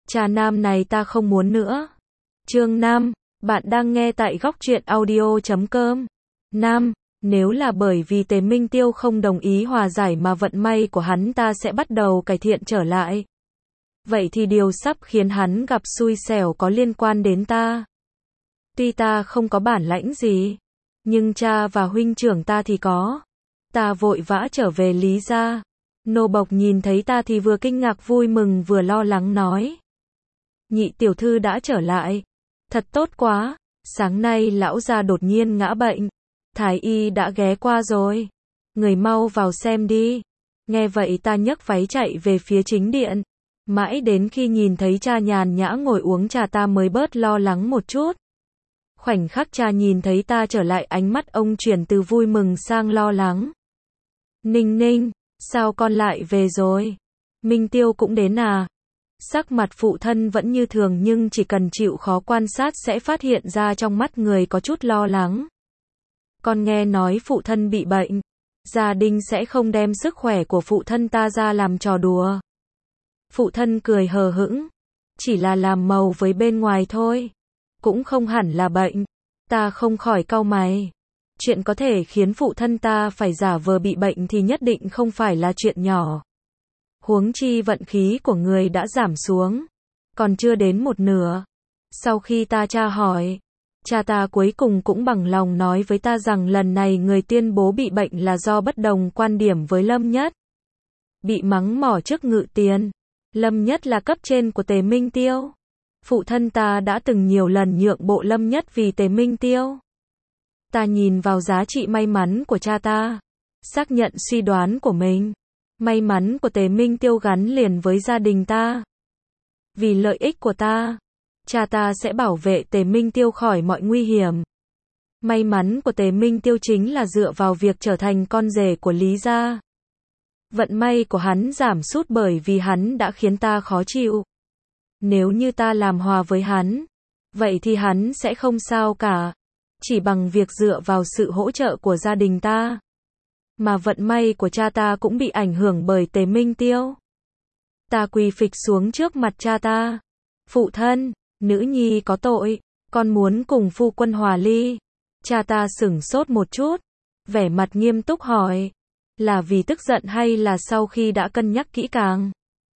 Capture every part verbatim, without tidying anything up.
Cha nam này ta không muốn nữa. Chương năm, bạn đang nghe tại góc truyện audio chấm com. Nam, nếu là bởi vì Tề Minh Tiêu không đồng ý hòa giải mà vận may của hắn ta sẽ bắt đầu cải thiện trở lại. Vậy thì điều sắp khiến hắn gặp xui xẻo có liên quan đến ta. Tuy ta không có bản lãnh gì, nhưng cha và huynh trưởng ta thì có. Ta vội vã trở về Lý gia. Nô bộc nhìn thấy ta thì vừa kinh ngạc vui mừng vừa lo lắng nói. Nhị tiểu thư đã trở lại. Thật tốt quá. Sáng nay lão gia đột nhiên ngã bệnh. Thái y đã ghé qua rồi. Người mau vào xem đi. Nghe vậy ta nhấc váy chạy về phía chính điện. Mãi đến khi nhìn thấy cha nhàn nhã ngồi uống trà ta mới bớt lo lắng một chút. Khoảnh khắc cha nhìn thấy ta trở lại, ánh mắt ông chuyển từ vui mừng sang lo lắng. Ninh Ninh, sao con lại về rồi? Minh Tiêu cũng đến à? Sắc mặt phụ thân vẫn như thường nhưng chỉ cần chịu khó quan sát sẽ phát hiện ra trong mắt người có chút lo lắng. Con nghe nói phụ thân bị bệnh. Gia đình sẽ không đem sức khỏe của phụ thân ta ra làm trò đùa. Phụ thân cười hờ hững. Chỉ là làm màu với bên ngoài thôi. Cũng không hẳn là bệnh. Ta không khỏi cau mày. Chuyện có thể khiến phụ thân ta phải giả vờ bị bệnh thì nhất định không phải là chuyện nhỏ. Huống chi vận khí của người đã giảm xuống. Còn chưa đến một nửa. Sau khi ta tra hỏi, cha ta cuối cùng cũng bằng lòng nói với ta rằng lần này người tuyên bố bị bệnh là do bất đồng quan điểm với Lâm Nhất. Bị mắng mỏ trước ngự tiền. Lâm Nhất là cấp trên của Tề Minh Tiêu. Phụ thân ta đã từng nhiều lần nhượng bộ Lâm Nhất vì Tề Minh Tiêu. Ta nhìn vào giá trị may mắn của cha ta. Xác nhận suy đoán của mình. May mắn của Tề Minh Tiêu gắn liền với gia đình ta. Vì lợi ích của ta, cha ta sẽ bảo vệ Tề Minh Tiêu khỏi mọi nguy hiểm. May mắn của Tề Minh Tiêu chính là dựa vào việc trở thành con rể của Lý gia. Vận may của hắn giảm sút bởi vì hắn đã khiến ta khó chịu. Nếu như ta làm hòa với hắn, vậy thì hắn sẽ không sao cả. Chỉ bằng việc dựa vào sự hỗ trợ của gia đình ta. Mà vận may của cha ta cũng bị ảnh hưởng bởi Tề Minh Tiêu. Ta quỳ phịch xuống trước mặt cha ta. Phụ thân, nữ nhi có tội, con muốn cùng phu quân hòa ly. Cha ta sửng sốt một chút, vẻ mặt nghiêm túc hỏi. Là vì tức giận hay là sau khi đã cân nhắc kỹ càng?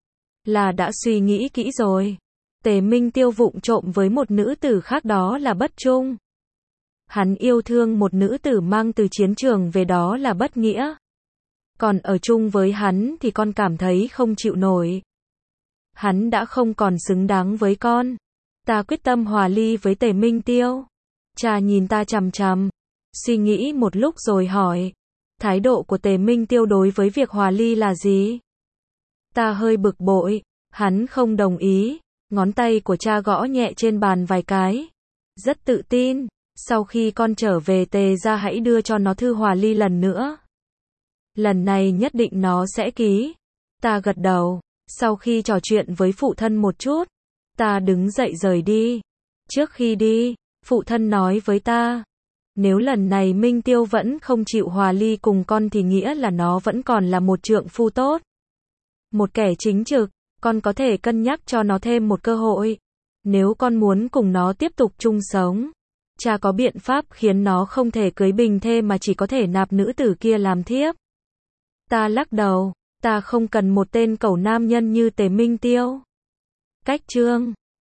Là đã suy nghĩ kỹ rồi. Tề Minh Tiêu vụng trộm với một nữ tử khác đó là bất trung. Hắn yêu thương một nữ tử mang từ chiến trường về đó là bất nghĩa. Còn ở chung với hắn thì con cảm thấy không chịu nổi. Hắn đã không còn xứng đáng với con. Ta quyết tâm hòa ly với Tề Minh Tiêu. Cha nhìn ta chằm chằm, suy nghĩ một lúc rồi hỏi. Thái độ của Tề Minh Tiêu đối với việc hòa ly là gì? Ta hơi bực bội. Hắn không đồng ý. Ngón tay của cha gõ nhẹ trên bàn vài cái. Rất tự tin. Sau khi con trở về Tề gia hãy đưa cho nó thư hòa ly lần nữa. Lần này nhất định nó sẽ ký. Ta gật đầu. Sau khi trò chuyện với phụ thân một chút, ta đứng dậy rời đi. Trước khi đi, phụ thân nói với ta. Nếu lần này Minh Tiêu vẫn không chịu hòa ly cùng con thì nghĩa là nó vẫn còn là một trượng phu tốt. Một kẻ chính trực, con có thể cân nhắc cho nó thêm một cơ hội. Nếu con muốn cùng nó tiếp tục chung sống, cha có biện pháp khiến nó không thể cưới bình thê mà chỉ có thể nạp nữ tử kia làm thiếp. Ta lắc đầu, ta không cần một tên cẩu nam nhân như Tề Minh Tiêu. Cách chương